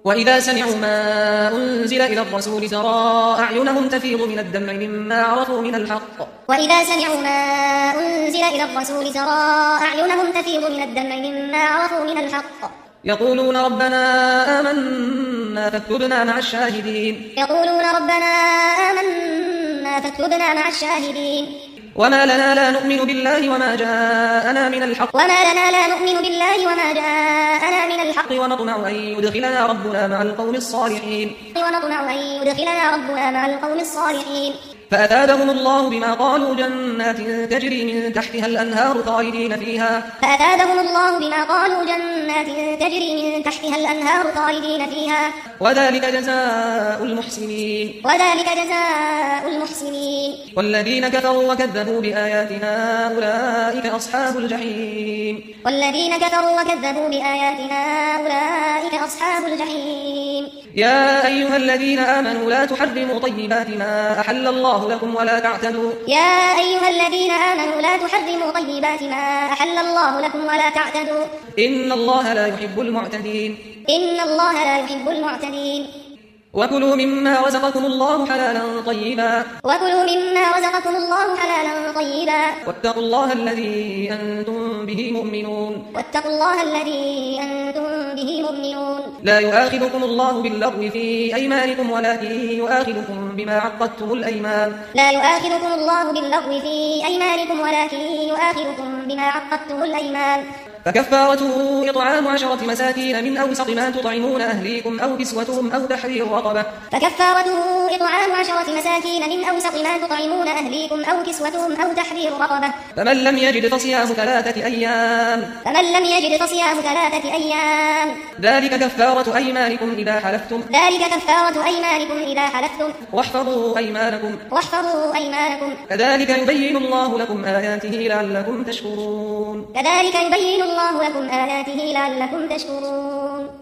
وإذا سمعوا ما أنزل إلى الرسول ترى أعينهم تفيض من الدمع مما عرفوا من الحق وإذا سمعوا ما أنزل إلى الرسول ترى أعينهم تفيض من الدمع مما عرفوا من الحق يقولون ربنا آمنا فاكتبنا مع الشاهدين مع الشاهدين وما لنا لا نؤمن بالله وما جاءنا من الحق ونطمع أن يدخلنا ربنا مع القوم الصالحين فأثابهم الله بما قالوا جنات تجري من تحتها الأنهار خالدين فيها وذلك جزاء المحسنين والذين كفروا وكذبوا بآياتنا أولئك أصحاب الجحيم يا أيها الذين آمنوا لا تحرموا طيبات ما أحل الله لكم ولا تعتدوا إن الله لا يحب المعتدين وكلوا مما رزقكم الله حلالا طيبا واتقوا الله الذي أنتم به مؤمنون لا يؤاخذكم الله باللغو في أيمانكم ولكن يؤاخذكم بما عقدتم الأيمان فكفارته إطعام 10 مساكين من أوسط ما تطعمون أهليكم أو كسوتهم أو تحرير رقبة فمن لم يجد فصيام 3 أيام ذلك كفارة أيمانكم إذا حلفتم واحفظوا أيمانكم كذلك يبين الله لكم آياته لعلكم تشكرون